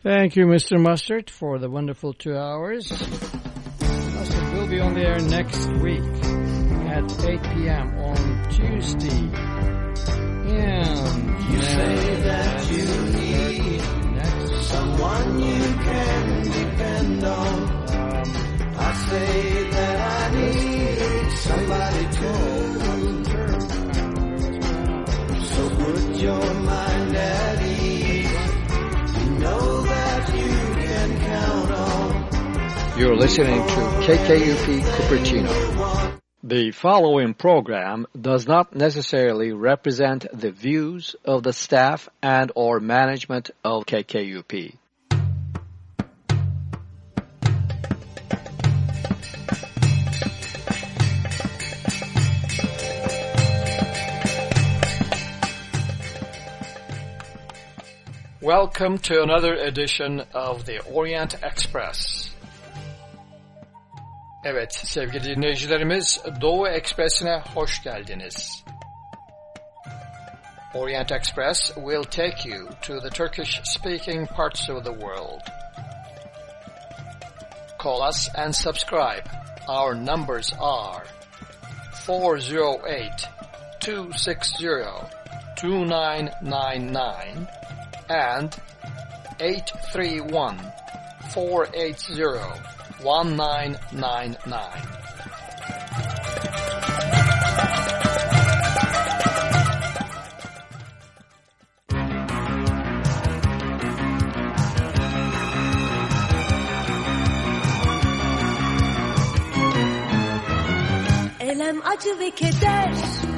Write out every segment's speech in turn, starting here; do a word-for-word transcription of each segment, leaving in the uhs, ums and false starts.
Thank you, Mister Mustard, for the wonderful two hours. Mustard will be on the air next week at eight p.m. on Tuesday. And you say that you need next someone you can depend on. Um, I say that I need somebody to. So put your mind at ease. You know that you can count on. You're listening to K K U P Cupertino. The following program does not necessarily represent the views of the staff and or management of K K U P. welcome to another edition of the Orient Express. Evet sevgili dinleyicilerimiz, Doğu Ekspresi'ne hoş geldiniz. Orient Express will take you to the Turkish-speaking parts of the world. Call us and subscribe. Our numbers are four oh eight, two six zero, two nine nine nine and eight three one, four eight zero, one nine nine nine. Elem, acı ve keder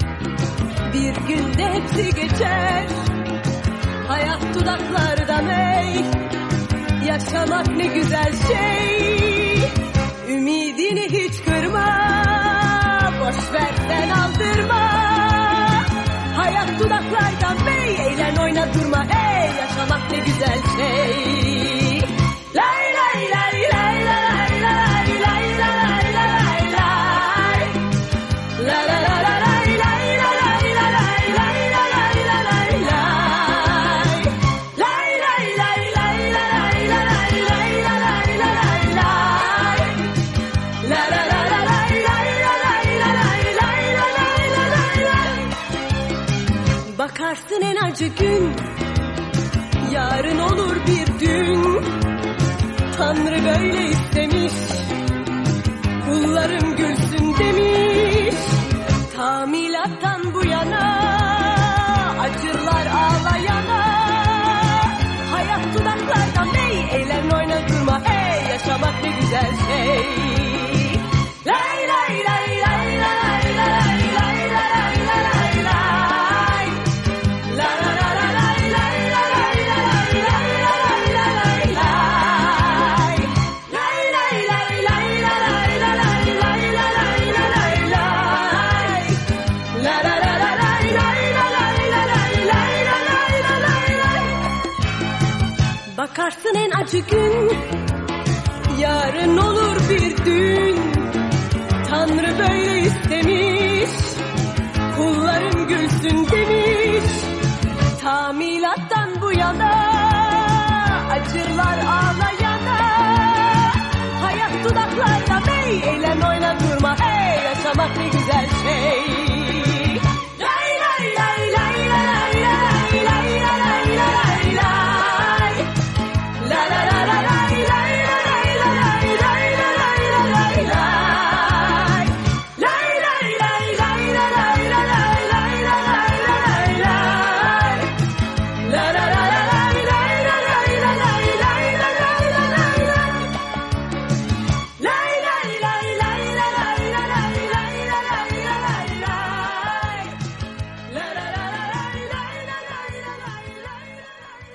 bir günde hepsi geçer. Hayat dudaklarda mey, yaşamak ne güzel şey. Ümidini hiç kırma, boş ver sen aldırma. Hayat dudaklarda mey, eğlen oyna durma ey. Yaşamak ne güzel şey. Lay lay lay lay lay lay lay lay lay lay. La la la la lay lay lay lay lay lay lay lay lay. Lay lay lay lay lay lay lay lay lay lay. La la la la lay lay lay lay lay lay lay. Bakarsın en acı gün, yarın olur bir dün. Tanrı böyle istemiş, kullarım gülsün demiş. Tamilattan bu yana acırlar ağlayana. Hayat dudaklardan ey, eğlen oyna durma ey. Yaşamak ne güzel şey. Lay lay lay lay lay lay lay lay lay lay. La la la la lay lay lay lay lay lay lay lay. Lay lay lay lay lay lay lay lay lay lay. La la la la lay lay lay lay lay lay lay. Bakarsın en acı gün, yarın olur bir dün. Tanrı böyle istemiş, kullarım gülsün demiş. Tamilattan bu yana acırlar ağlayana. Hayat dudaklarda bey, eğlen oyna durma hey. Yaşamak ne güzel şey. Lay lay lay lay lay lay lay lay lay lay. La la la la lay lay lay lay lay lay lay lay. Lay lay lay lay lay lay lay lay lay. La la la la lay lay lay lay lay lay lay. Lay lay lay lay lay lay lay lay lay lay. La la la la lay lay lay lay lay lay.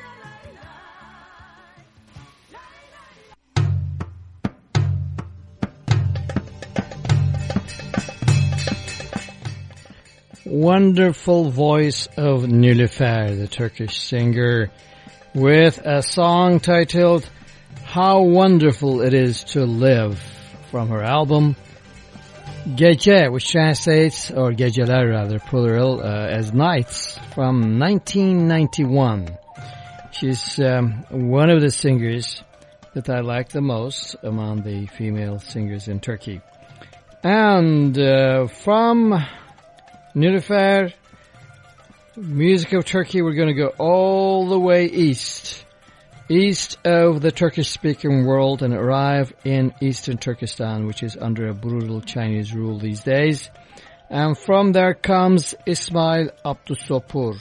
Wonderful voice of Nilüfer, the Turkish singer, with a song titled How Wonderful It Is to Live, from her album Gece, which translates, or geceler rather, plural, uh, as nights, from nineteen ninety-one. She's um, one of the singers that I like the most among the female singers in Turkey. And uh, from Nilüfer, music of Turkey, we're going to go all the way east, east of the Turkish-speaking world, and arrive in eastern Turkestan, which is under a brutal Chinese rule these days. And from there comes Ismail Abdusopur.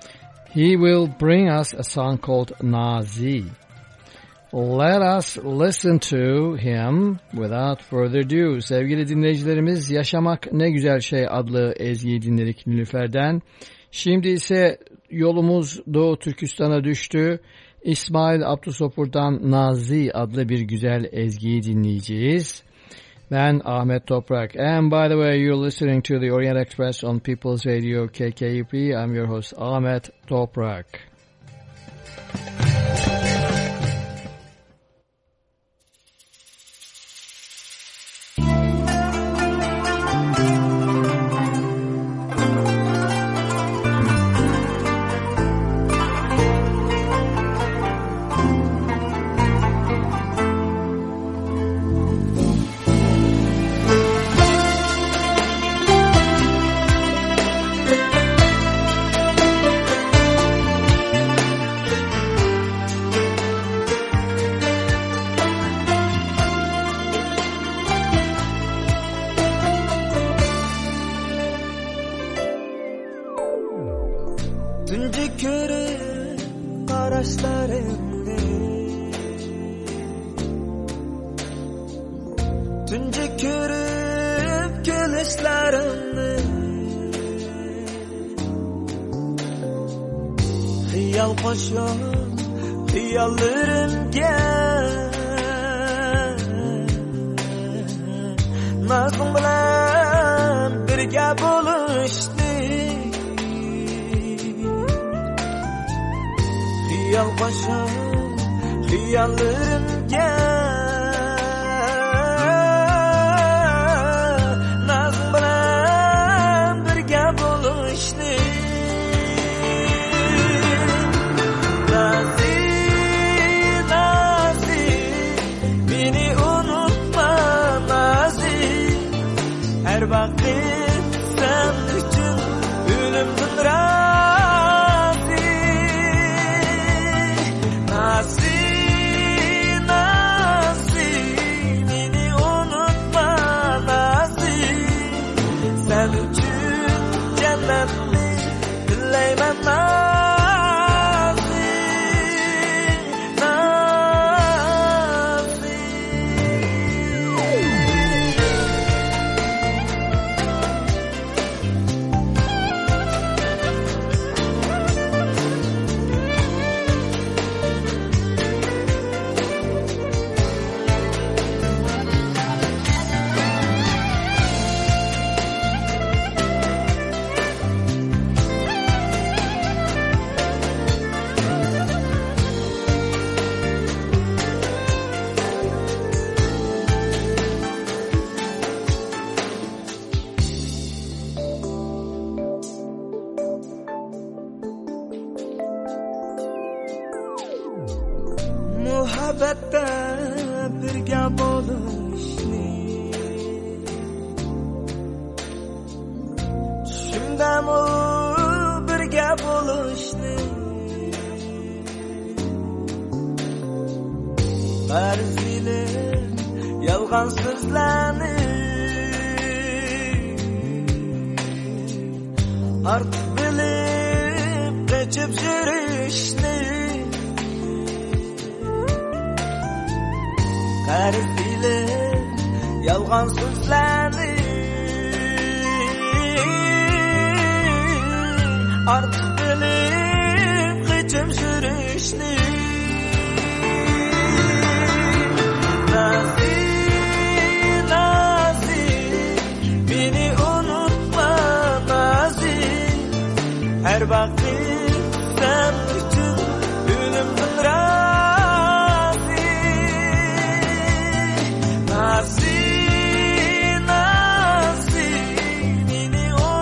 He will bring us a song called Nazi. Let us listen to him without further ado. Sevgili dinleyicilerimiz, Yaşamak Ne Güzel Şey adlı ezgiyi dinledik Nilüfer'den. Şimdi ise yolumuz Doğu Türkistan'a düştü. İsmail Abdusopur'dan Nazi adlı bir güzel ezgiyi dinleyeceğiz. Ben Ahmet Toprak. And by the way, you're listening to the Orient Express on People's Radio K K U P. I'm your host Ahmet Toprak.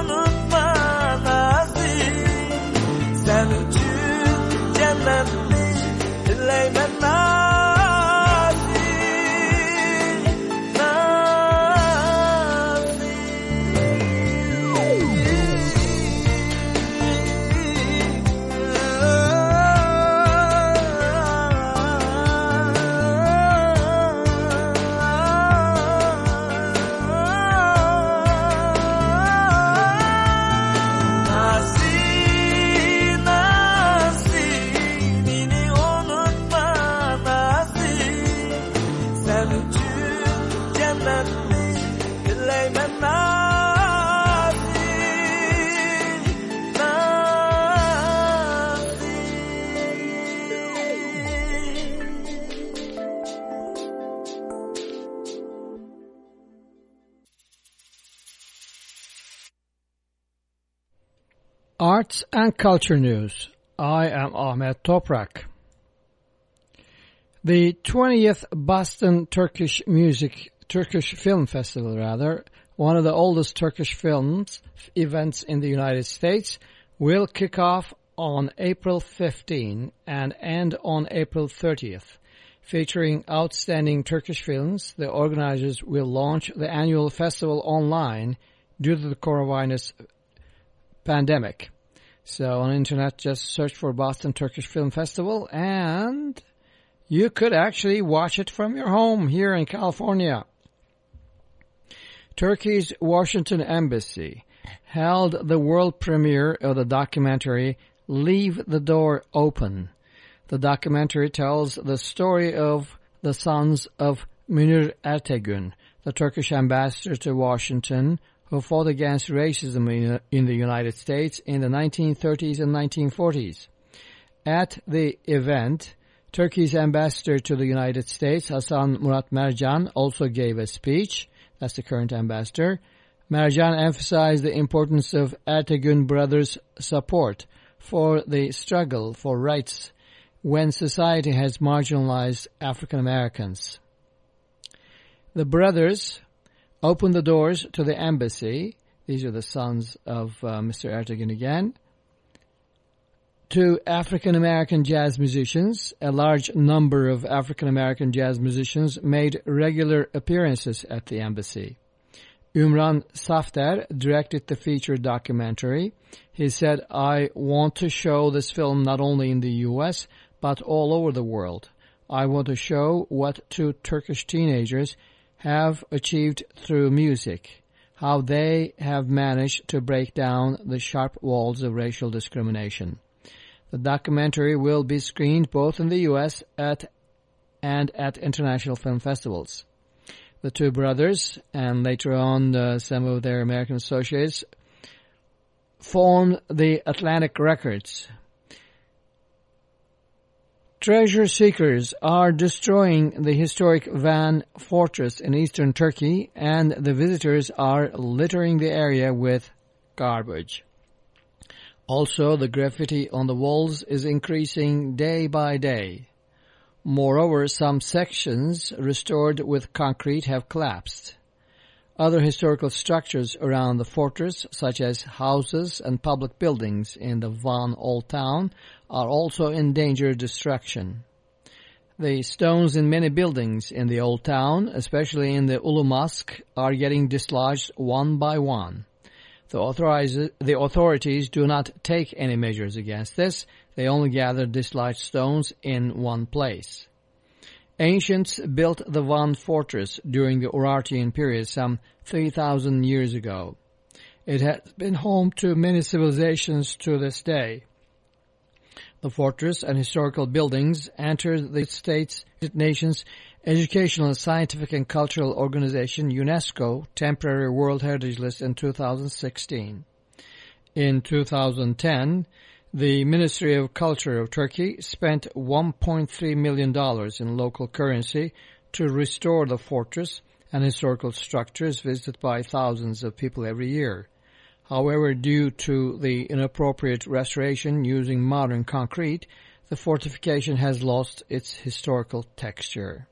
Sen için cennet Arts and Culture News. I am Ahmet Toprak. The twentieth Boston Turkish Music, Turkish Film Festival rather, one of the oldest Turkish films events in the United States, will kick off on April fifteenth and end on April thirtieth. Featuring outstanding Turkish films, the organizers will launch the annual festival online due to the coronavirus pandemic. So on the internet, just search for Boston Turkish Film Festival and you could actually watch it from your home here in California. Turkey's Washington Embassy held the world premiere of the documentary Leave the Door Open. The documentary tells the story of the sons of Münir Ertegün, the Turkish ambassador to Washington, who fought against racism in the United States in the nineteen thirties and nineteen forties. At the event, Turkey's ambassador to the United States, Hasan Murat Mercan, also gave a speech. That's the current ambassador. Mercan emphasized the importance of Ertegün brothers' support for the struggle for rights when society has marginalized African Americans. The brothers opened the doors to the embassy. These are the sons of uh, Mister Ertegün again. To African American jazz musicians, a large number of African American jazz musicians made regular appearances at the embassy. Ümran Safter directed the feature documentary. He said, "I want to show this film not only in the U S, but all over the world. I want to show what two Turkish teenagers have achieved through music, how they have managed to break down the sharp walls of racial discrimination." The documentary will be screened both in the U S at, and at international film festivals. The two brothers, and later on uh, some of their American associates, formed the Atlantic Records. Treasure seekers are destroying the historic Van Fortress in eastern Turkey, and the visitors are littering the area with garbage. Also, the graffiti on the walls is increasing day by day. Moreover, some sections restored with concrete have collapsed. Other historical structures around the fortress, such as houses and public buildings in the Van Old Town, are also in danger of destruction. The stones in many buildings in the Old Town, especially in the Ulu Mosque, are getting dislodged one by one. The, the authorities do not take any measures against this. They only gather dislodged stones in one place. Ancients built the Van Fortress during the Urartian period some three thousand years ago. It has been home to many civilizations to this day. The fortress and historical buildings entered the States Nations Educational, Scientific and Cultural Organization UNESCO Temporary World Heritage List in two thousand sixteen. In two thousand ten, the Ministry of Culture of Turkey spent one point three million dollars in local currency to restore the fortress and historical structures visited by thousands of people every year. However, due to the inappropriate restoration using modern concrete, the fortification has lost its historical texture.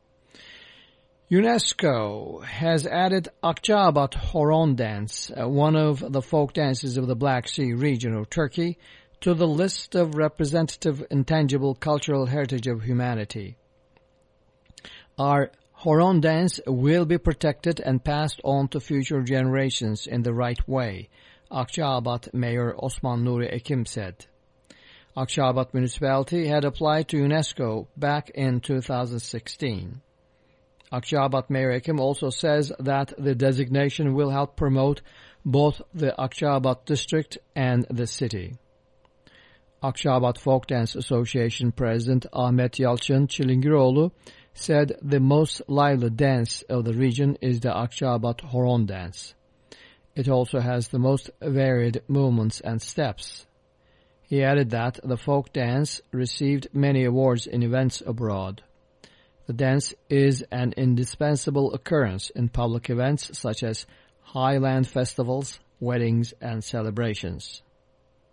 UNESCO has added Akçaabat Horon dance, uh, one of the folk dances of the Black Sea region of Turkey, to the list of representative intangible cultural heritage of humanity. Our Horon dance will be protected and passed on to future generations in the right way, Akçaabat Mayor Osman Nuri Ekim said. Akçaabat municipality had applied to UNESCO back in two thousand sixteen. Akçaabat Mayor Ekim also says that the designation will help promote both the Akçaabat district and the city. Akçaabat Folk Dance Association President Ahmet Yalçın Çilingiroğlu said the most lively dance of the region is the Akçaabat Horon dance. It also has the most varied movements and steps. He added that the folk dance received many awards in events abroad. The dance is an indispensable occurrence in public events such as highland festivals, weddings, and celebrations.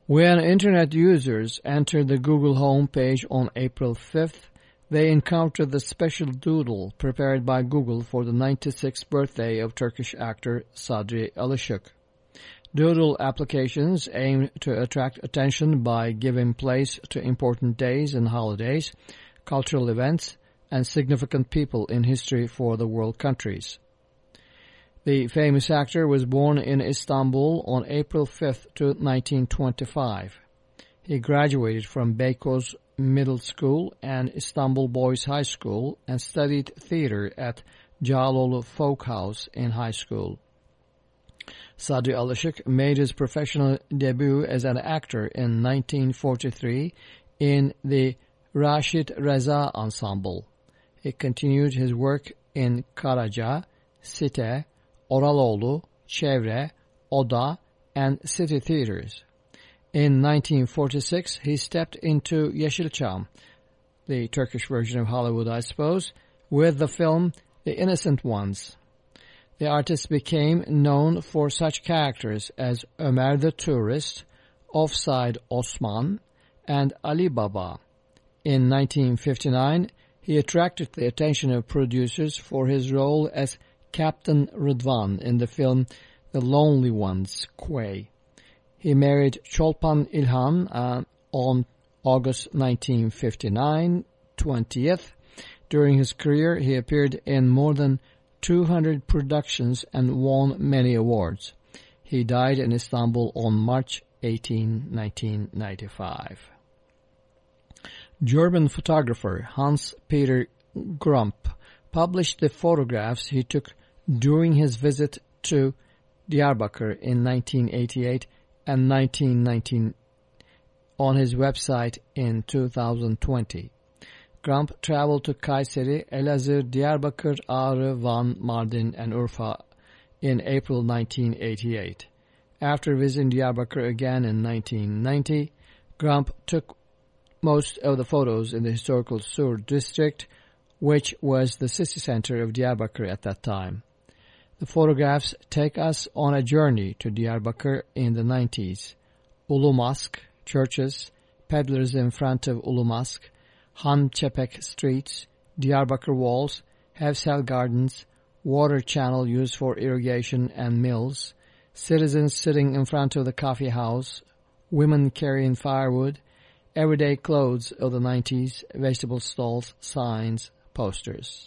When Internet users entered the Google homepage on April fifth, they encountered the special doodle prepared by Google for the ninety-sixth birthday of Turkish actor Sadri Alışık. Doodle applications aim to attract attention by giving place to important days and holidays, cultural events, and significant people in history for the world countries. The famous actor was born in Istanbul on April fifth, nineteen twenty-five. He graduated from Beykoz Middle School and Istanbul Boys High School and studied theater at Cağaloğlu Folk House in high school. Sadri Alışık made his professional debut as an actor in nineteen forty-three in the Raşit Reza Ensemble. He continued his work in Karaca, Site, Oraloğlu, Çevre, Oda, and city theaters. In nineteen forty-six, he stepped into Yeşilçam, the Turkish version of Hollywood, I suppose, with the film The Innocent Ones. The artist became known for such characters as Ömer the Tourist, Offside Osman, and Ali Baba. In nineteen fifty-nine, he attracted the attention of producers for his role as Captain Rıdvan in the film The Lonely Ones, Quay. He married Çolpan İlhan uh, on August nineteen fifty-nine, twentieth. During his career, he appeared in more than two hundred productions and won many awards. He died in Istanbul on March eighteenth, nineteen ninety-five. German photographer Hans-Peter Grump published the photographs he took during his visit to Diyarbakir in nineteen eighty-eight and nineteen nineteen on his website in two thousand twenty. Grump traveled to Kayseri, Elazığ, Diyarbakir, Ağrı, Van, Mardin, and Urfa in April nineteen eighty-eight. After visiting Diyarbakir again in nineteen ninety, Grump took most of the photos in the historical Sur district, which was the city center of Diyarbakir at that time. The photographs take us on a journey to Diyarbakir in the nineties. Ulu Mosque, churches, peddlers in front of Ulu Mosque, Han Çepek streets, Diyarbakir walls, Hevsel gardens, water channel used for irrigation and mills, citizens sitting in front of the coffee house, women carrying firewood, everyday clothes of the nineties, vegetable stalls, signs, posters.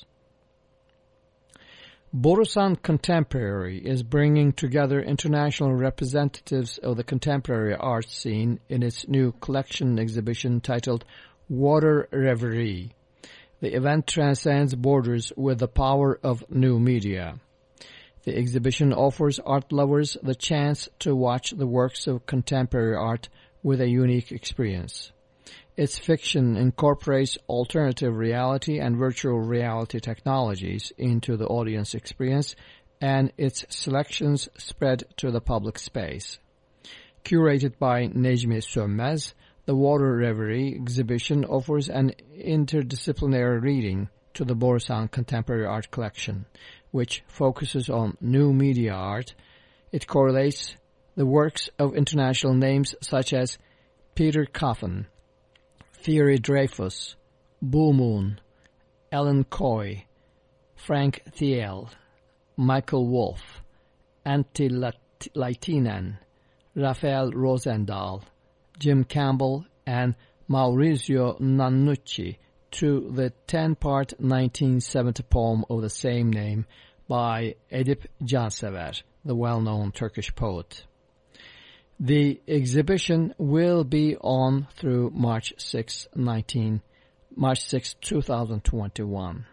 Borusan Contemporary is bringing together international representatives of the contemporary art scene in its new collection exhibition titled Water Reverie. The event transcends borders with the power of new media. The exhibition offers art lovers the chance to watch the works of contemporary art with a unique experience. Its fiction incorporates alternative reality and virtual reality technologies into the audience experience, and its selections spread to the public space. Curated by Necmi Sönmez, the Water Reverie exhibition offers an interdisciplinary reading to the Borusan Contemporary Art Collection, which focuses on new media art. It correlates the works of international names such as Peter Coffin, Thierry Dreyfus, Blue Moon, Ellen Coy, Frank Thiel, Michael Wolff, Antti Laitinen, Rafael Rosendahl, Jim Campbell, and Maurizio Nannucci to the ten-part nineteen seventy poem of the same name by Edip Cansever, the well-known Turkish poet. The exhibition will be on through March sixth, nineteen, March sixth, two thousand twenty-one.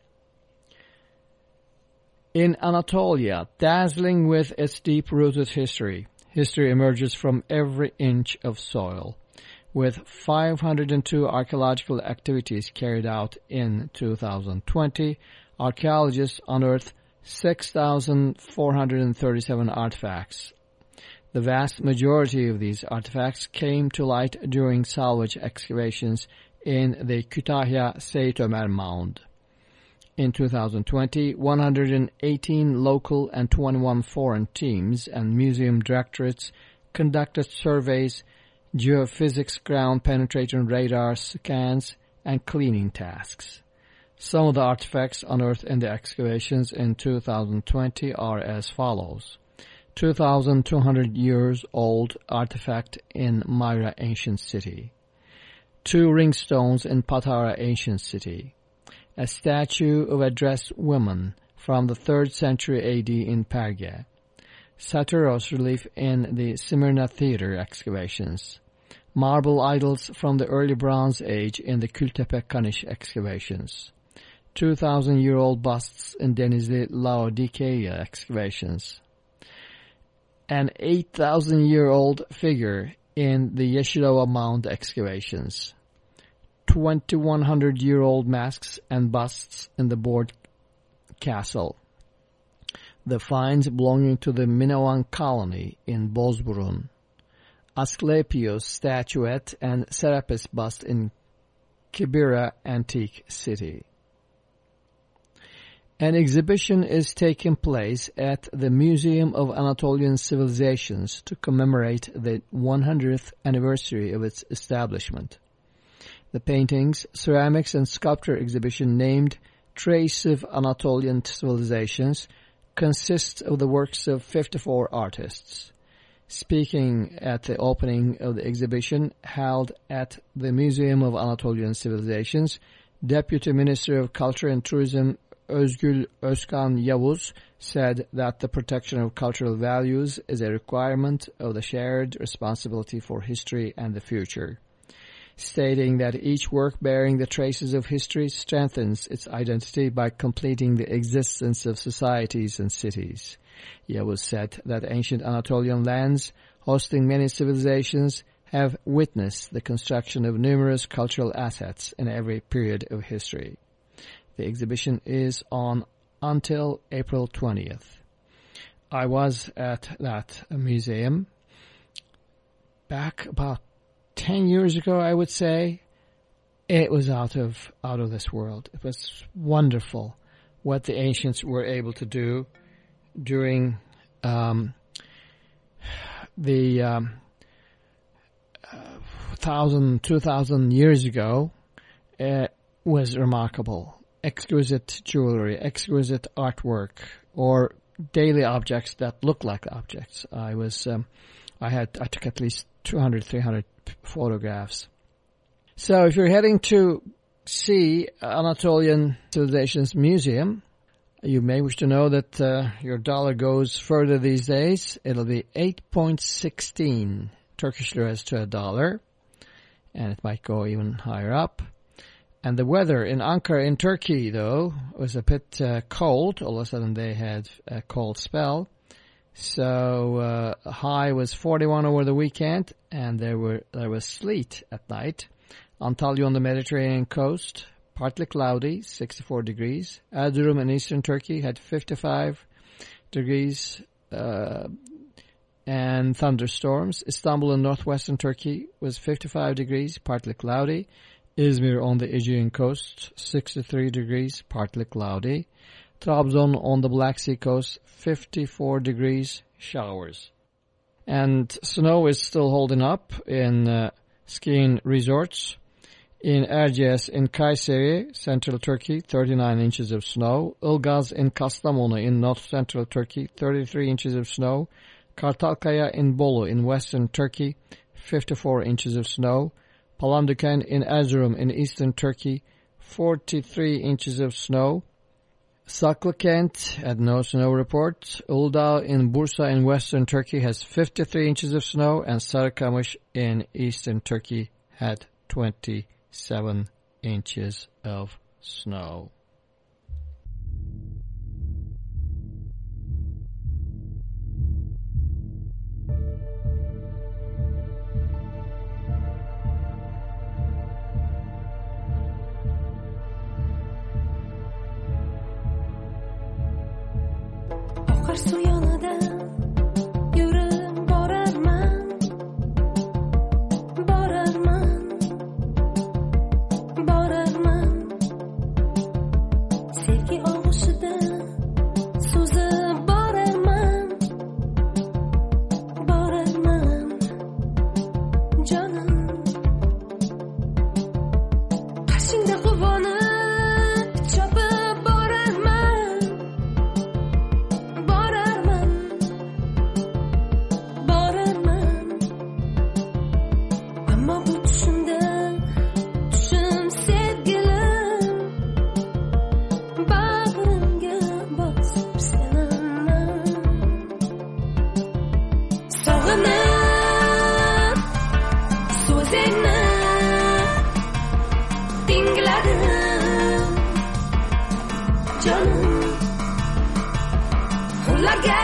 In Anatolia, dazzling with its deep-rooted history, history emerges from every inch of soil. With five hundred two archaeological activities carried out in two thousand twenty, archaeologists unearthed six thousand four hundred thirty-seven artifacts. The vast majority of these artifacts came to light during salvage excavations in the Kütahya Seyit Ömer Mound. In two thousand twenty, one hundred eighteen local and twenty-one foreign teams and museum directorates conducted surveys geophysics ground-penetrating radar scans, and cleaning tasks. Some of the artifacts unearthed in the excavations in two thousand twenty are as follows. two thousand two hundred years old artifact in Myra Ancient City. Two ringstones in Patara Ancient City. A statue of a dressed woman from the third century A D in Perge. Satyros relief in the Smyrna Theater excavations. Marble idols from the early Bronze Age in the Kültepe Kaniş excavations. two thousand year old busts in Denizli Laodikeia excavations. An eight thousand year old figure in the Yeşilova Mound excavations. twenty-one hundred year old masks and busts in the Bord Castle. The finds belonging to the Minoan colony in Bozburun. Asclepios statuette and Serapis bust in Kibera Antique City. An exhibition is taking place at the Museum of Anatolian Civilizations to commemorate the one hundredth anniversary of its establishment. The paintings, ceramics, and sculpture exhibition named Trace of Anatolian Civilizations consists of the works of fifty-four artists. Speaking at the opening of the exhibition held at the Museum of Anatolian Civilizations, Deputy Minister of Culture and Tourism Özgül Özkan Yavuz said that the protection of cultural values is a requirement of the shared responsibility for history and the future, stating that each work bearing the traces of history strengthens its identity by completing the existence of societies and cities. Yavuz said that ancient Anatolian lands, hosting many civilizations, have witnessed the construction of numerous cultural assets in every period of history. The exhibition is on until April twentieth. I was at that museum back about ten years ago, I would say. It was out of out of this world. It was wonderful what the ancients were able to do during um, the um, uh, thousand, two thousand years ago. It was remarkable. Exquisite jewelry, exquisite artwork, or daily objects that look like objects. I was, um, I had, I took at least two hundred, three hundred photographs. So if you're heading to see Anatolian Civilizations Museum, you may wish to know that uh, your dollar goes further these days. It'll be eight point one six Turkish liras to a dollar, and it might go even higher up. And the weather in Ankara in Turkey, though, was a bit uh, cold. All of a sudden they had a cold spell. So uh, high was forty-one over the weekend, and there were there was sleet at night. Antalya on the Mediterranean coast, partly cloudy, sixty-four degrees. Erzurum in eastern Turkey had fifty-five degrees uh, and thunderstorms. Istanbul in northwestern Turkey was fifty-five degrees, partly cloudy. Izmir on the Aegean coast, sixty-three degrees, partly cloudy. Trabzon on the Black Sea coast, fifty-four degrees, showers. And snow is still holding up in uh, skiing resorts. In Erciyes in Kayseri, central Turkey, thirty-nine inches of snow. Ilgaz in Kastamonu in north-central Turkey, thirty-three inches of snow. Kartalkaya in Bolu in western Turkey, fifty-four inches of snow. Palandöken in Erzurum in eastern Turkey, forty-three inches of snow. Saklıkent had no snow report. Uludağ in Bursa in western Turkey has fifty-three inches of snow, and Sarıkamış in eastern Turkey had twenty-seven inches of snow. Akarsu yanıdan yürüm borarman, borarman, borarman. Sevgi oluşudan suzub borarman, borarman. Can ularga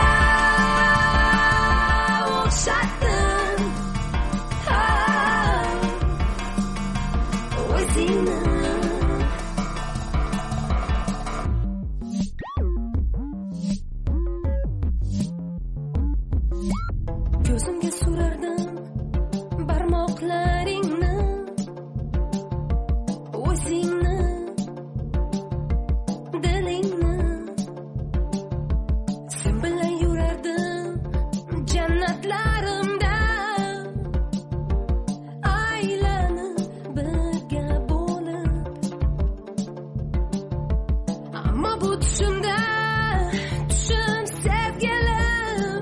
o'xshatdim o'zingni. Ko'zimga surardim barmoqlaringni, o'zingni, dilingni. Sen bilan yurardim jannatlarimda, aylanib birga bo'lib. Ammo bu tushimda, tushim sevgilim,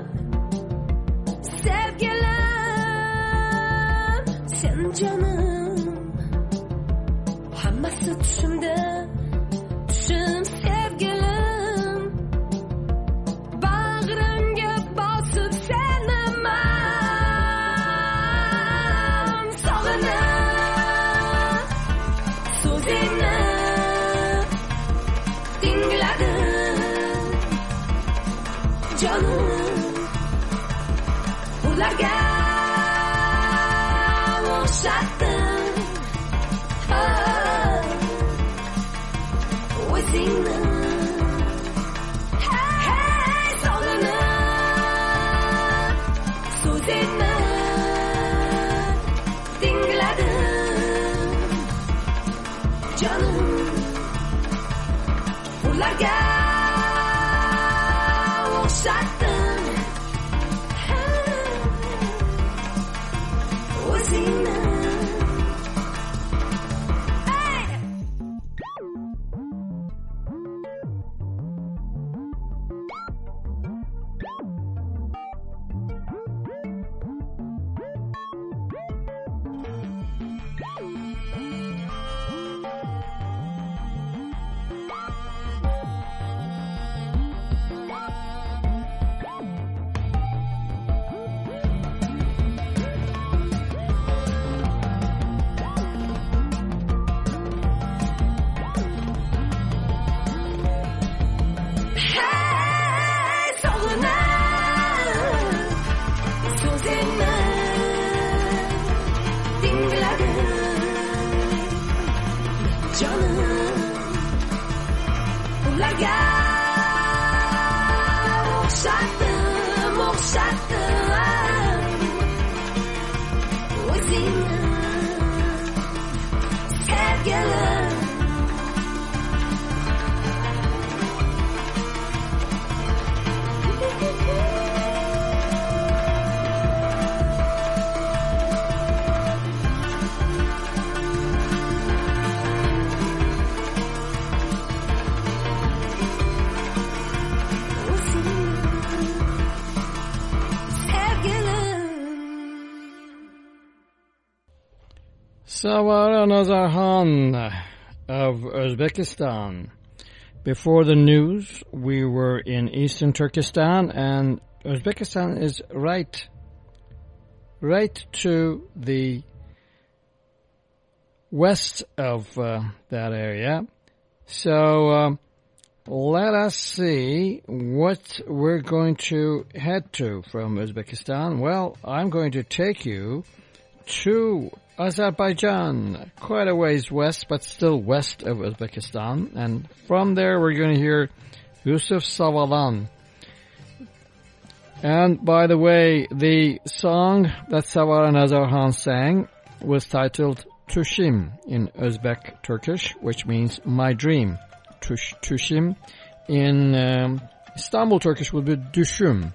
sevgilim, sen jonim. Hammasi tushimda, tushim sevgilim, bag'rimga bosib seni man sog'inib, so'zingni tingladim jonim. Ularga o'xshatdim o'zingni. Hey, sog'inib, so'zingni tingladim jonim. Ularga o'xshatdim o'zingni. Savara Nazarhan of Uzbekistan. Before the news, we were in eastern Turkestan, and Uzbekistan is right, right to the west of uh, that area. So uh, let us see what we're going to head to from Uzbekistan. Well, I'm going to take you to Azerbaijan, quite a ways west, but still west of Uzbekistan. And from there, we're going to hear Yusuf Savalan. And by the way, the song that Savara Nazarhan sang was titled Tushim in Uzbek Turkish, which means my dream. Tush, tushim in um, Istanbul Turkish would be Düşüm.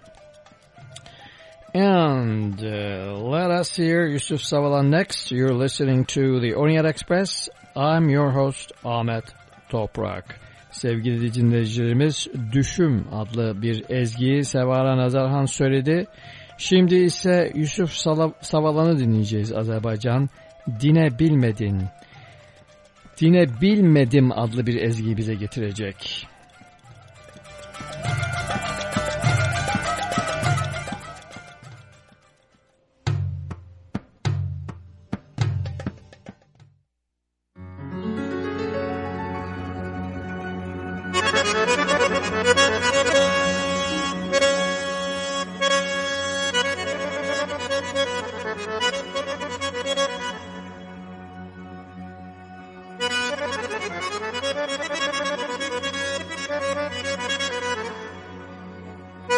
And uh, let us hear Yusuf Savalan next. You're listening to the Orient Express. I'm your host Ahmet Toprak. Sevgili dinleyicilerimiz, Düşüm adlı bir ezgiyi Savara Nazarhan söyledi. Şimdi ise Yusuf Savalan'ı dinleyeceğiz. Azerbaycan Dine Bilmedin, Dine Bilmedim adlı bir ezgiyi bize getirecek.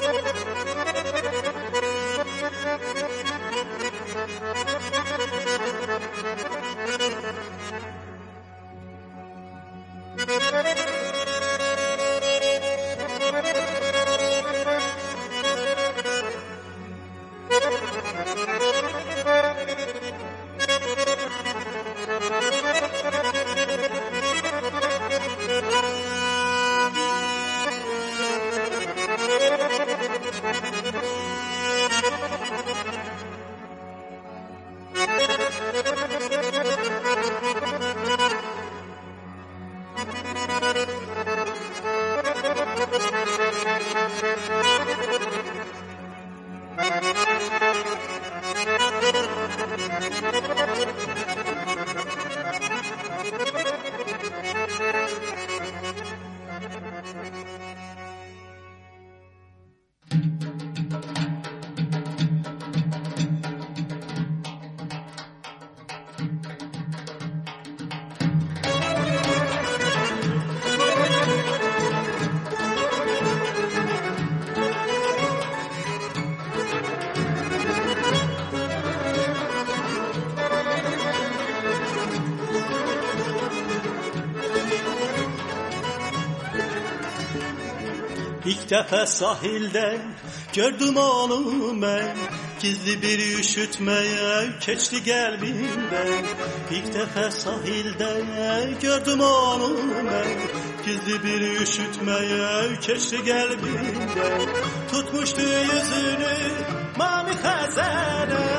İlk defa sahilde gördüm onu ben, gizli bir üşütmeye geçti kalbimden. İlk defa sahilde gördüm onu ben, gizli bir üşütmeye geçti kalbimden. Tutmuştu yüzünü mavi hazane,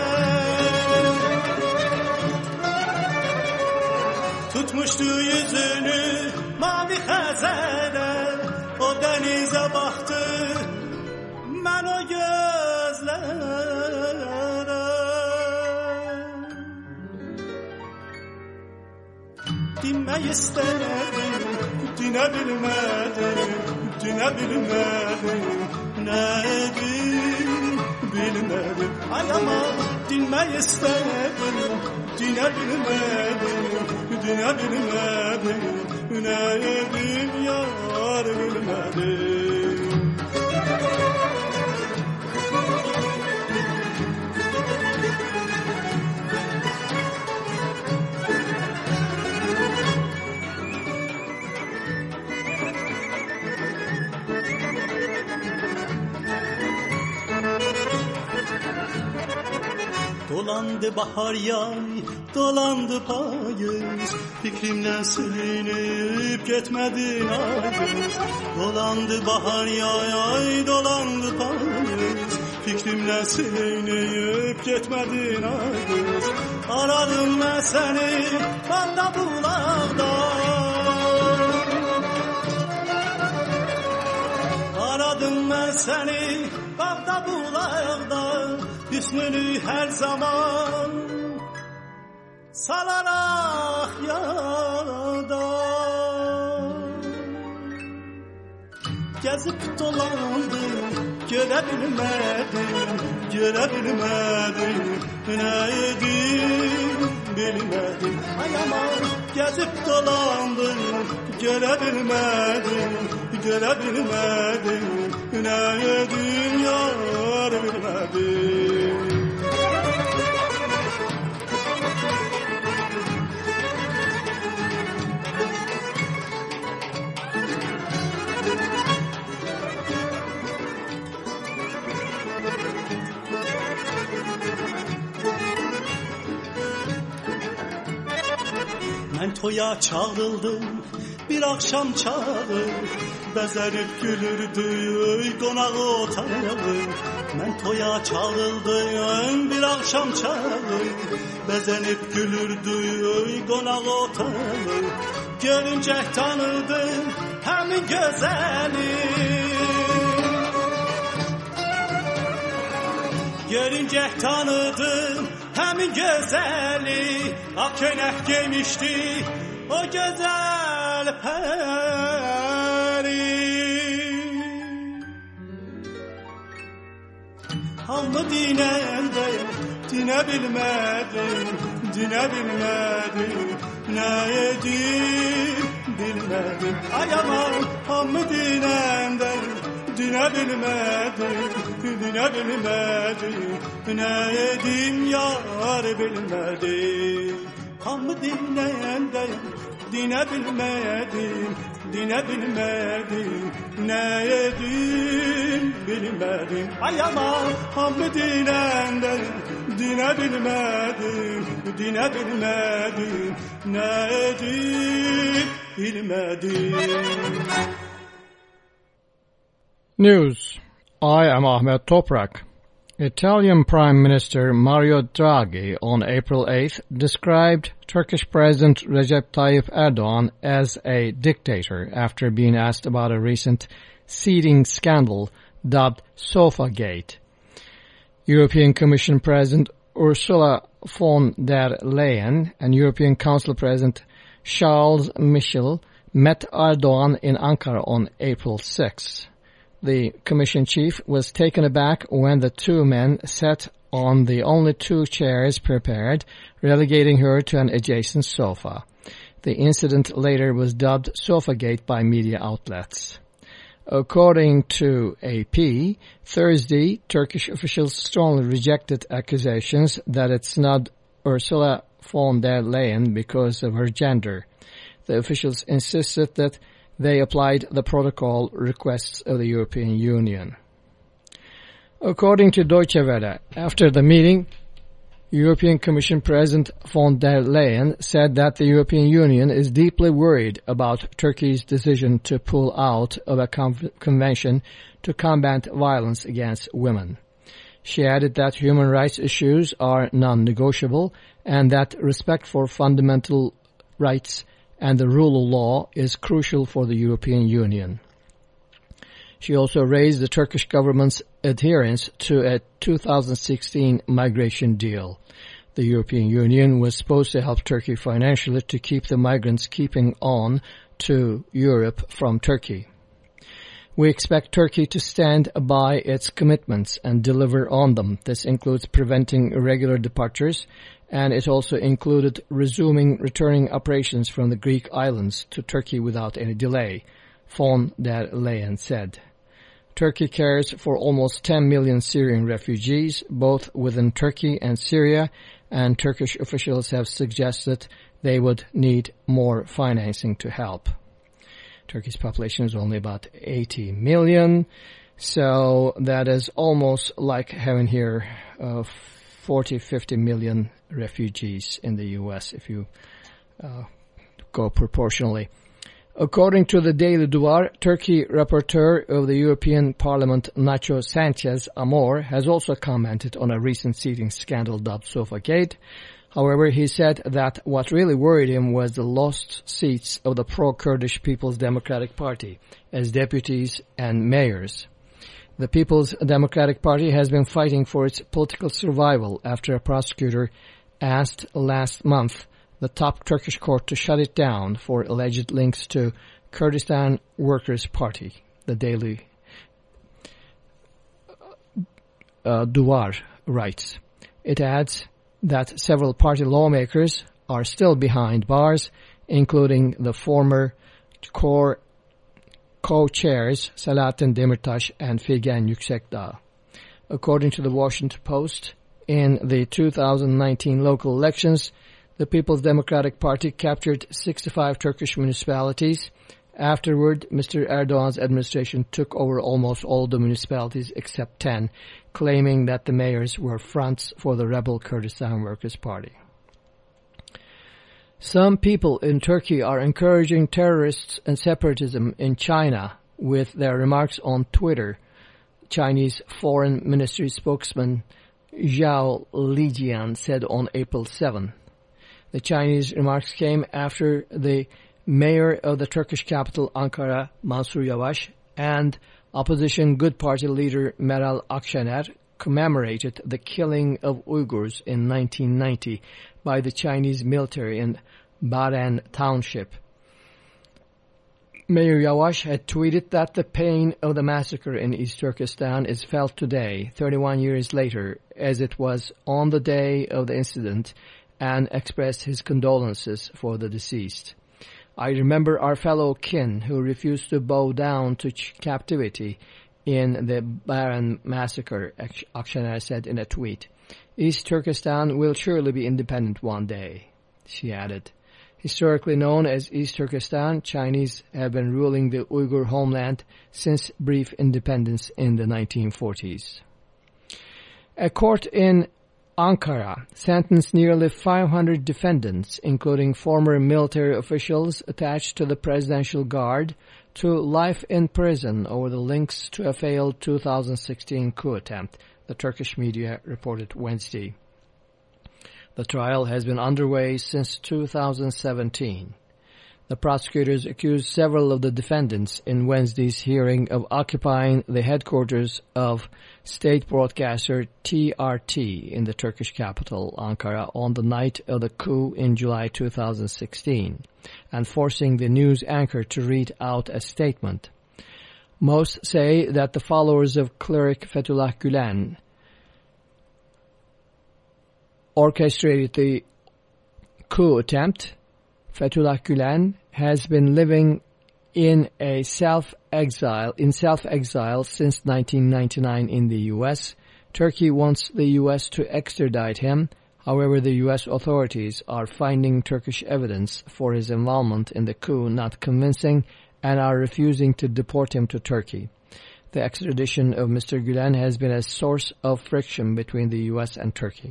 tutmuştu yüzünü mavi hazane. O denize baktı, ben o gözlere. Dinmek istedim, dinebilmedim, dinebilmedim. Ne edeyim bilmedim. Ay ama dinmek istedim, dinebilmedim, dinebilmedim. Ne edeyim yar bilmedim. Dolandı bahar yay, dolandı payız, fikrimden silinip gitmedin ayız. Dolandı bahar yay, dolandı payız, fikrimden silinip gitmedin ayız. Aradım ben seni banda bulağda, aradım ben seni banda bulağda. Hüsnünü her zaman salarak yada. Gezip dolandım, görebilmedim, görebilmedim. Ne edeyim bilmedim. Ay aman gezip dolandım, görebilmedim, görebilmedim. Ne edeyim yar bilmedim. Ben toya çağrıldım bir akşam çağı, bezerip gülürdü konağı otağı. Ben toya çağrıldım bir akşam çağı, bezenip gülürdü konağı otağı. Görünce tanıdım hem güzeli, görünce tanıdım hem güzeli. Ak könek giymişti o güzel peri. Hamı dinende dinebilmedim, dinebilmedim. Ne edeyim bilmedim. Ay aman hamı dinende dine bilmedim, dine bilmedim, ne edeyim yar bilmedim. Hamı dinleyendeyim, dine bilmedim, dine bilmedim, ne edeyim bilmedim. Ay aman hamı dinleyendeyim, dine bilmedim, dine bilmedim, ne edeyim bilmedim. News. I am Ahmet Toprak. Italian Prime Minister Mario Draghi on April eighth described Turkish President Recep Tayyip Erdogan as a dictator after being asked about a recent seating scandal dubbed Sofagate. European Commission President Ursula von der Leyen and European Council President Charles Michel met Erdogan in Ankara on April sixth. The Commission chief was taken aback when the two men sat on the only two chairs prepared, relegating her to an adjacent sofa. The incident later was dubbed Sofagate by media outlets. According to A P, Thursday, Turkish officials strongly rejected accusations that it's not Ursula von der Leyen because of her gender. The officials insisted that they applied the protocol requests of the European Union. According to Deutsche Welle, after the meeting, European Commission President von der Leyen said that the European Union is deeply worried about Turkey's decision to pull out of a convention to combat violence against women. She added that human rights issues are non-negotiable and that respect for fundamental rights and the rule of law is crucial for the European Union. She also raised the Turkish government's adherence to a two thousand sixteen migration deal. The European Union was supposed to help Turkey financially to keep the migrants keeping on to Europe from Turkey. We expect Turkey to stand by its commitments and deliver on them. This includes preventing irregular departures, and it also included resuming returning operations from the Greek islands to Turkey without any delay, von der Leyen said. Turkey cares for almost ten million Syrian refugees, both within Turkey and Syria, and Turkish officials have suggested they would need more financing to help. Turkey's population is only about eighty million, so that is almost like having here uh, forty, fifty million refugees in the U S if you uh, go proportionally. According to the Daily Duvar, Turkey rapporteur of the European Parliament Nacho Sanchez Amor has also commented on a recent seating scandal dubbed Sofagate. However, he said that what really worried him was the lost seats of the pro-Kurdish People's Democratic Party as deputies and mayors. The People's Democratic Party has been fighting for its political survival after a prosecutor asked last month the top Turkish court to shut it down for alleged links to Kurdistan Workers' Party. The Daily uh, Duvar writes. It adds that several party lawmakers are still behind bars, including the former core co-chairs Selahattin Demirtas and Figen Yüksekdağ. According to the Washington Post, in the two thousand nineteen local elections, the People's Democratic Party captured sixty-five Turkish municipalities. Afterward, Mister Erdogan's administration took over almost all the municipalities except ten, claiming that the mayors were fronts for the rebel Kurdistan Workers' Party. Some people in Turkey are encouraging terrorists and separatism in China with their remarks on Twitter, Chinese Foreign Ministry spokesman Zhao Lijian said on April seventh. The Chinese remarks came after the mayor of the Turkish capital, Ankara, Mansur Yavaş, and opposition Good Party leader Meral Akşener commemorated the killing of Uyghurs in nineteen ninety by the Chinese military in Baren Township. Mayor Yavaş had tweeted that the pain of the massacre in East Turkestan is felt today, thirty-one years later, as it was on the day of the incident, and expressed his condolences for the deceased. I remember our fellow kin who refused to bow down to captivity in the Baran massacre, Akşener said in a tweet. East Turkestan will surely be independent one day, she added. Historically known as East Turkestan, Chinese have been ruling the Uyghur homeland since brief independence in the nineteen forties. A court in Ankara sentenced nearly five hundred defendants, including former military officials attached to the Presidential Guard, to life in prison over the links to a failed two thousand sixteen coup attempt, the Turkish media reported Wednesday. The trial has been underway since two thousand seventeen. The prosecutors accused several of the defendants in Wednesday's hearing of occupying the headquarters of state broadcaster T R T in the Turkish capital, Ankara, on the night of the coup in July two thousand sixteen, and forcing the news anchor to read out a statement. Most say that the followers of cleric Fethullah Gülen orchestrated the coup attempt. Fethullah Gülen has been living in a self-exile, in self-exile since nineteen ninety-nine in the U S. Turkey wants the U S to extradite him. However, the U S authorities are finding Turkish evidence for his involvement in the coup not convincing and are refusing to deport him to Turkey. The extradition of Mister Gülen has been a source of friction between the U S and Turkey.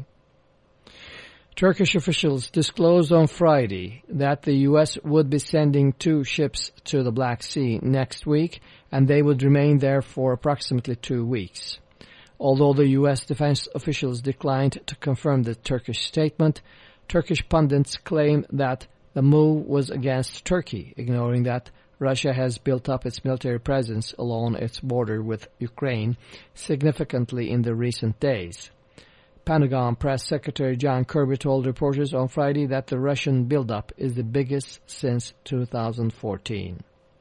Turkish officials disclosed on Friday that the U S would be sending two ships to the Black Sea next week, and they would remain there for approximately two weeks. Although the U S defense officials declined to confirm the Turkish statement, Turkish pundits claim that the move was against Turkey, ignoring that Russia has built up its military presence along its border with Ukraine significantly in the recent days. Pentagon Press Secretary John Kirby told reporters on Friday that the Russian buildup is the biggest since two thousand fourteen.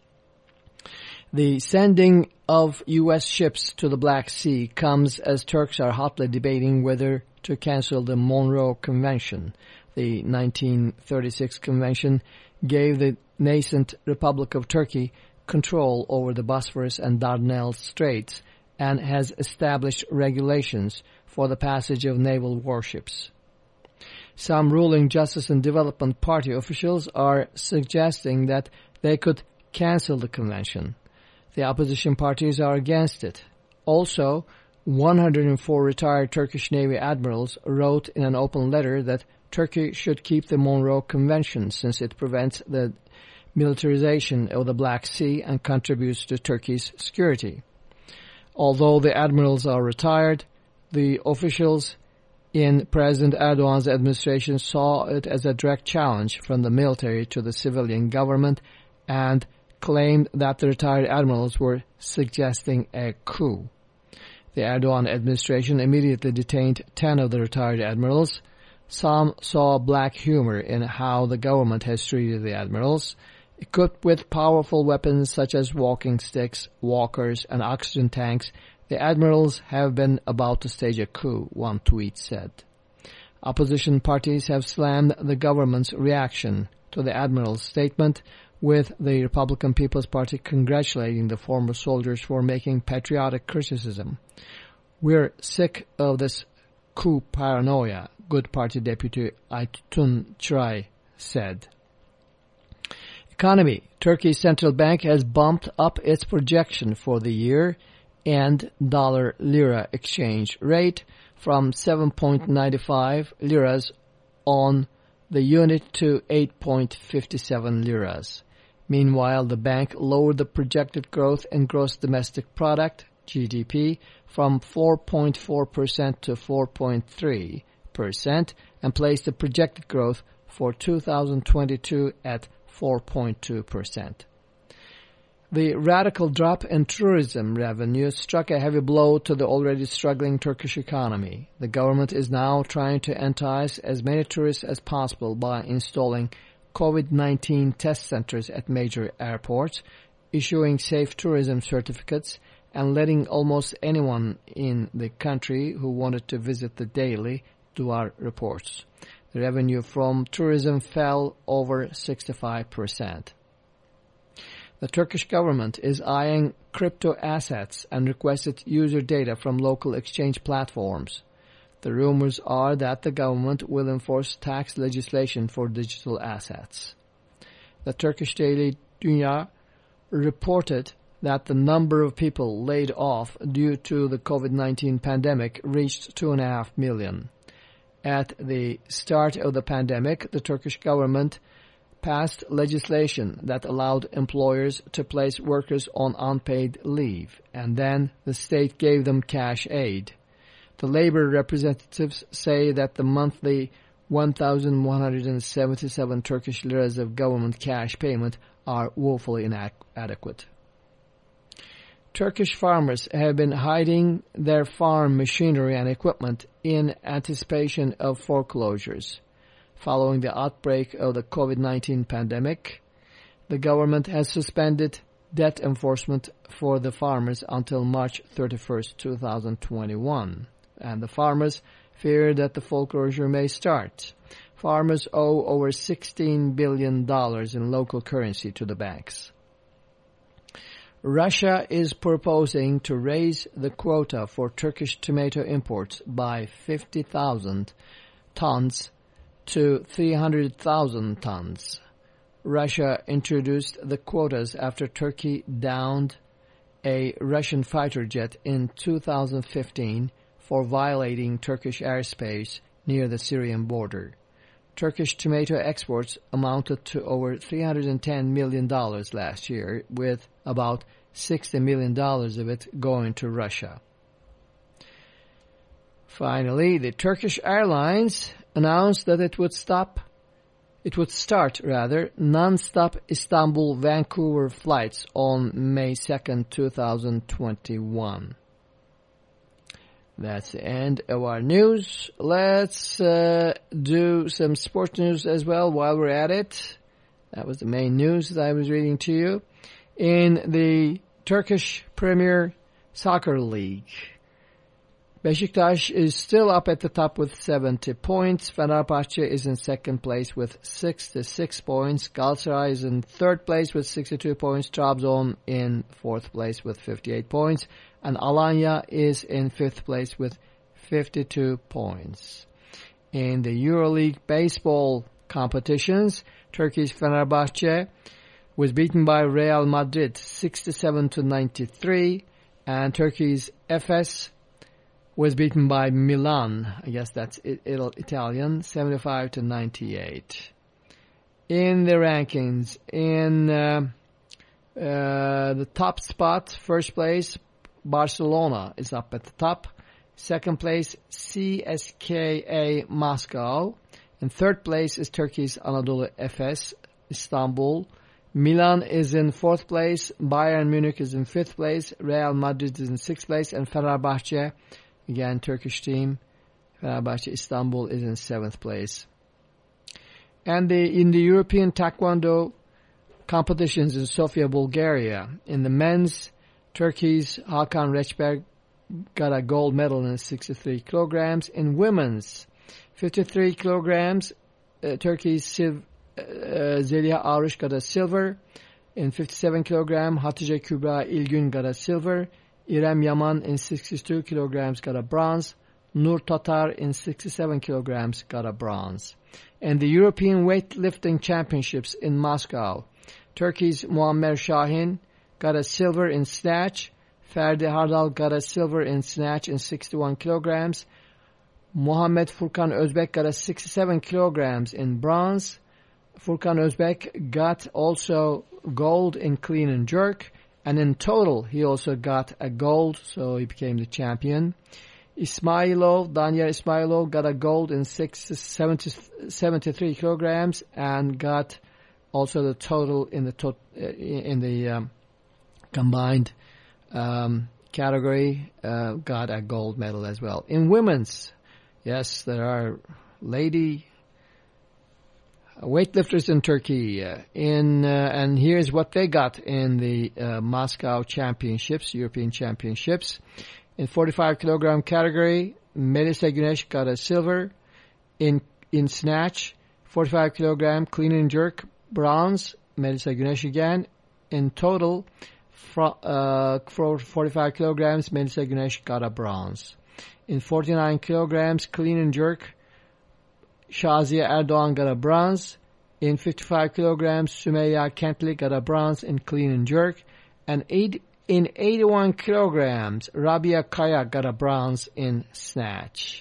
The sending of U S ships to the Black Sea comes as Turks are hotly debating whether to cancel the Monroe Convention. The nineteen thirty-six convention gave the nascent Republic of Turkey control over the Bosphorus and Dardanelles Straits and has established regulations for the passage of naval warships. Some ruling Justice and Development Party officials are suggesting that they could cancel the convention. The opposition parties are against it. Also, one hundred four retired Turkish Navy admirals wrote in an open letter that Turkey should keep the Monroe Convention since it prevents the militarization of the Black Sea and contributes to Turkey's security. Although the admirals are retired, the officials in President Erdogan's administration saw it as a direct challenge from the military to the civilian government and claimed that the retired admirals were suggesting a coup. The Erdogan administration immediately detained ten of the retired admirals. Some saw black humor in how the government has treated the admirals. Equipped with powerful weapons such as walking sticks, walkers, and oxygen tanks, the admirals have been about to stage a coup, one tweet said. Opposition parties have slammed the government's reaction to the admiral's statement, with the Republican People's Party congratulating the former soldiers for making patriotic criticism. "We're sick of this coup paranoia," Good Party Deputy Aytun Çıray said. Economy. Turkey's central bank has bumped up its projection for the year and dollar-lira exchange rate from seven point nine five liras on the unit to eight point five seven liras. Meanwhile, the bank lowered the projected growth in gross domestic product, G D P, from four point four percent to four point three percent and placed the projected growth for two thousand twenty-two at four point two percent. The radical drop in tourism revenue struck a heavy blow to the already struggling Turkish economy. The government is now trying to entice as many tourists as possible by installing COVID nineteen test centers at major airports, issuing safe tourism certificates, and letting almost anyone in the country who wanted to visit the daily do our reports. The revenue from tourism fell over sixty-five percent. The Turkish government is eyeing crypto assets and requested user data from local exchange platforms. The rumors are that the government will enforce tax legislation for digital assets. The Turkish daily Dünya reported that the number of people laid off due to the COVID nineteen pandemic reached two and a half million. At the start of the pandemic, the Turkish government passed legislation that allowed employers to place workers on unpaid leave, and then the state gave them cash aid. The labor representatives say that the monthly one thousand one hundred seventy-seven Turkish liras of government cash payment are woefully inadequate. Turkish farmers have been hiding their farm machinery and equipment in anticipation of foreclosures. Following the outbreak of the COVID nineteen pandemic, the government has suspended debt enforcement for the farmers until March thirty-first, two thousand twenty-one, and the farmers fear that the foreclosure may start. Farmers owe over sixteen billion dollars in local currency to the banks. Russia is proposing to raise the quota for Turkish tomato imports by fifty thousand tons to three hundred thousand tons. Russia introduced the quotas after Turkey downed a Russian fighter jet in two thousand fifteen for violating Turkish airspace near the Syrian border. Turkish tomato exports amounted to over three hundred ten million dollars last year, with about sixty million dollars of it going to Russia. Finally, the Turkish Airlines announced that it would stop, it would start rather, non-stop Istanbul-Vancouver flights on May second, two thousand twenty-one. That's the end of our news. Let's uh, do some sports news as well while we're at it. That was the main news that I was reading to you. In the Turkish Premier Soccer League, Beşiktaş is still up at the top with seventy points. Fenerbahçe is in second place with sixty-six points. Galatasaray is in third place with sixty-two points. Trabzon in fourth place with fifty-eight points. And Alanya is in fifth place with fifty-two points. In the EuroLeague baseball competitions, Turkey's Fenerbahçe was beaten by Real Madrid sixty-seven to ninety-three, and Turkey's Efes was beaten by Milan, I guess that's Italian, seventy-five to ninety-eight. In the rankings, in uh, uh, the top spot, first place, Barcelona is up at the top. Second place, C S K A Moscow. In third place is Turkey's Anadolu Efes, Istanbul. Milan is in fourth place. Bayern Munich is in fifth place. Real Madrid is in sixth place. And Fenerbahçe, again, Turkish team, Fenerbahçe Istanbul is in seventh place. And the, in the European Taekwondo competitions in Sofia, Bulgaria, in the men's, Turkey's Hakan Reçber got a gold medal in sixty-three kilograms. In women's, fifty-three kilograms, uh, Turkey's Siv, uh, Zeliha Arush got a silver. In fifty-seven kilogram, Hatice Kübra İlgün got a silver. İrem Yaman in sixty-two kilograms got a bronze. Nur Tatar in sixty-seven kilograms got a bronze. And the European Weightlifting Championships in Moscow, Turkey's Muammer Şahin got a silver in snatch. Ferdi Hardal got a silver in snatch in sixty-one kilograms. Muhammed Furkan Özbek got a sixty-seven kilograms in bronze. Furkan Özbek got also gold in clean and jerk. And in total, he also got a gold, so he became the champion. Ismailov, Daniel Ismailov got a gold in six, seventy, seventy-three kilograms and got also the total in the to, in the um, combined um, category, uh, got a gold medal as well. In women's, yes, there are lady weightlifters in Turkey. Uh, in uh, and here's what they got in the uh, Moscow Championships, European Championships. In forty-five kilogram category, Melisa Güneş got a silver. In in snatch, forty-five kilogram clean and jerk, bronze, Melisa Güneş again. In total, for, uh, for forty-five kilograms, Melisa Güneş got a bronze. In forty-nine kilograms, clean and jerk, Şaziye Erdoğan got a bronze. In fifty-five kilograms, Sümeyya Kentli got a bronze in clean and jerk. And eight, in eighty-one kilograms, Rabia Kaya got a bronze in snatch.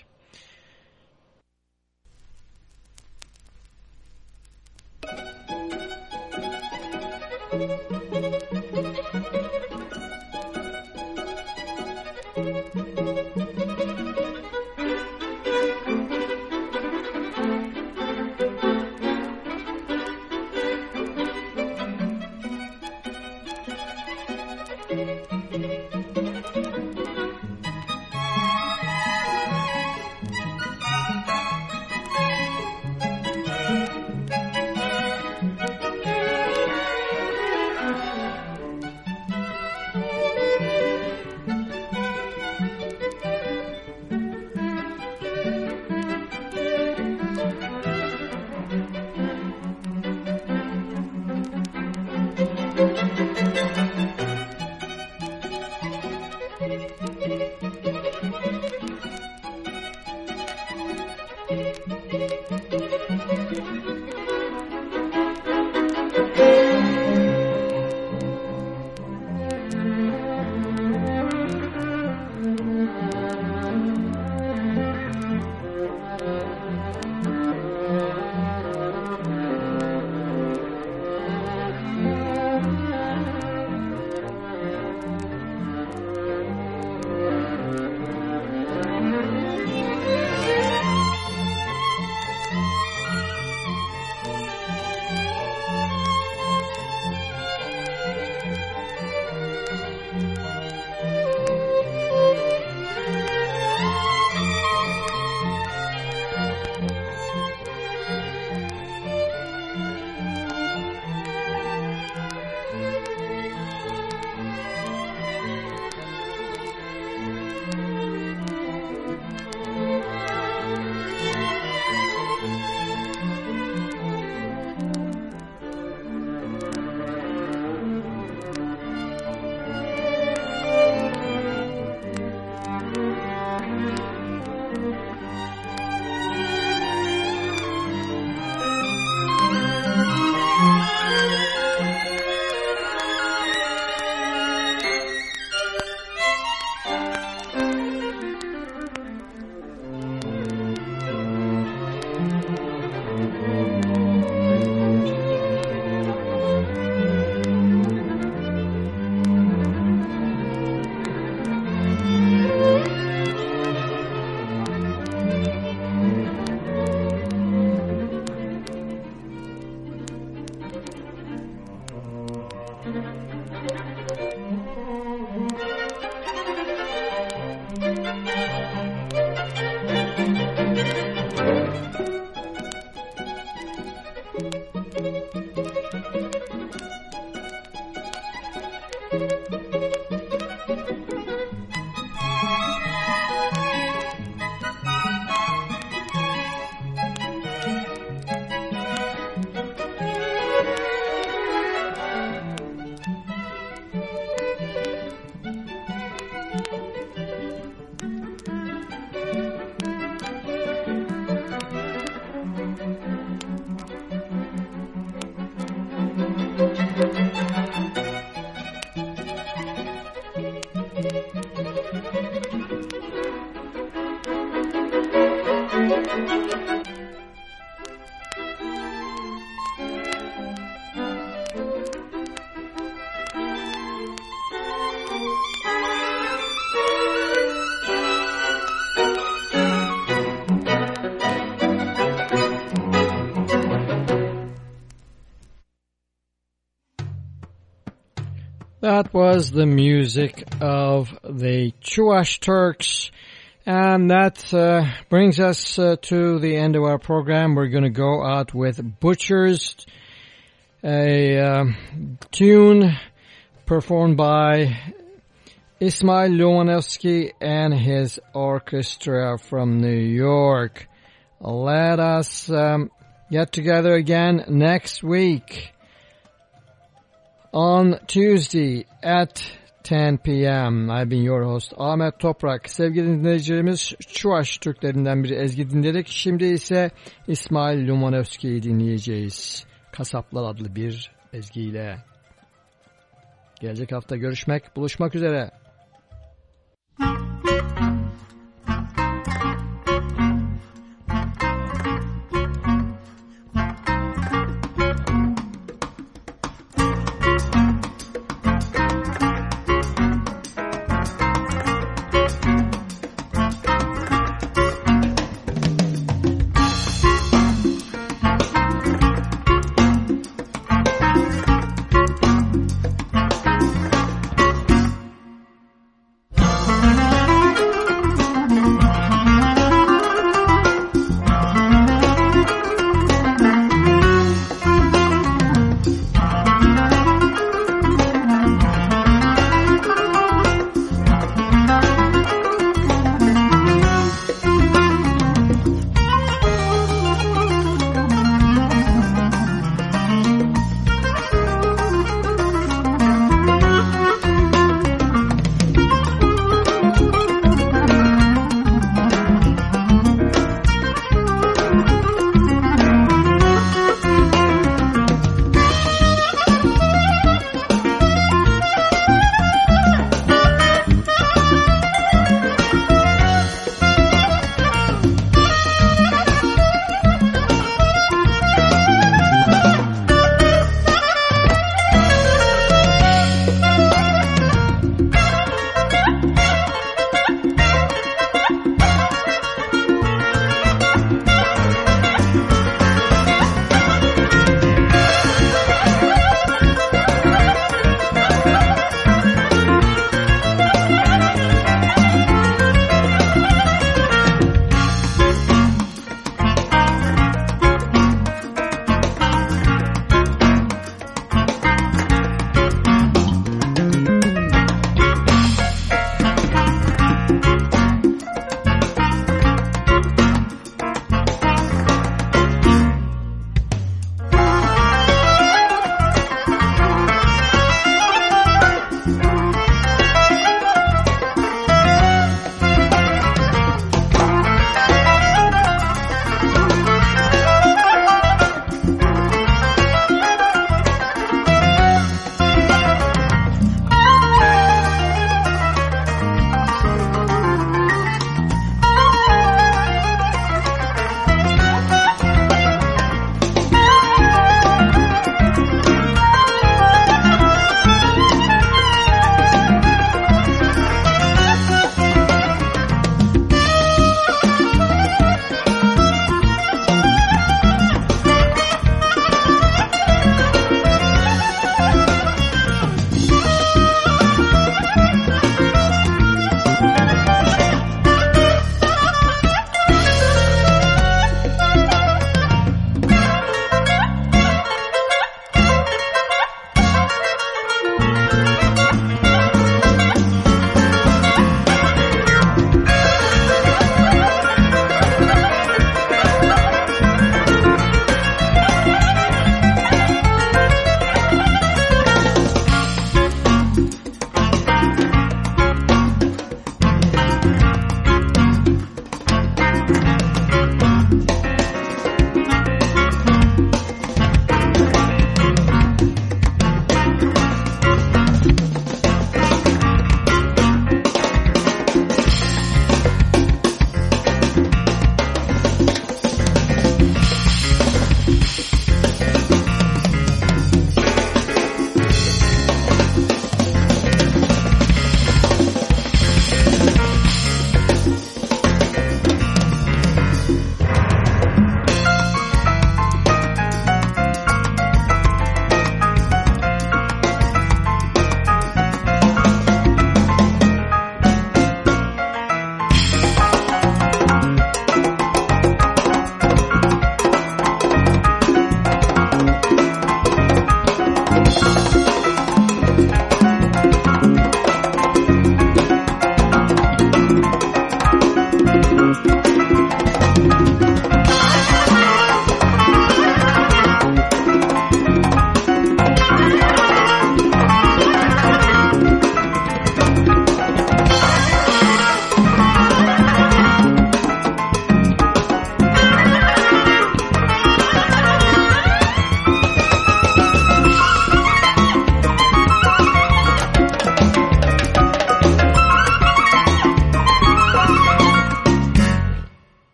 That was the music of the Chuvash Turks, and that uh, brings us uh, to the end of our program. We're going to go out with Butchers, a uh, tune performed by Ismail Lomonosky and his orchestra from New York. Let us um, get together again next week on Tuesday at ten p m I've been your host Ahmet Toprak. Sevgili dinleyicilerimiz, Çuvaş Türklerinden bir ezgi dinledik. Şimdi ise İsmail Lumanovski'yi dinleyeceğiz. Kasaplar adlı bir ezgiyle. Gelecek hafta görüşmek, buluşmak üzere.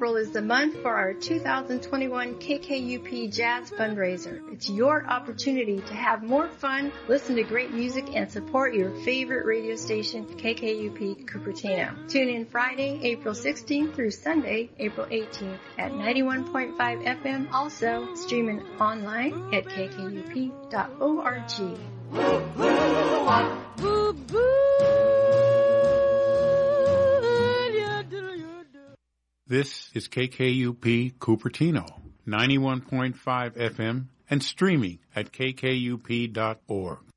April is the month for our two thousand twenty-one K K U P Jazz Fundraiser. It's your opportunity to have more fun, listen to great music, and support your favorite radio station, K K U P Cupertino. Tune in Friday, April sixteenth through Sunday, April eighteenth at ninety-one point five F M. Also, streaming online at k k u p dot org. This is K K U P Cupertino, ninety-one point five F M, and streaming at k k u p dot org.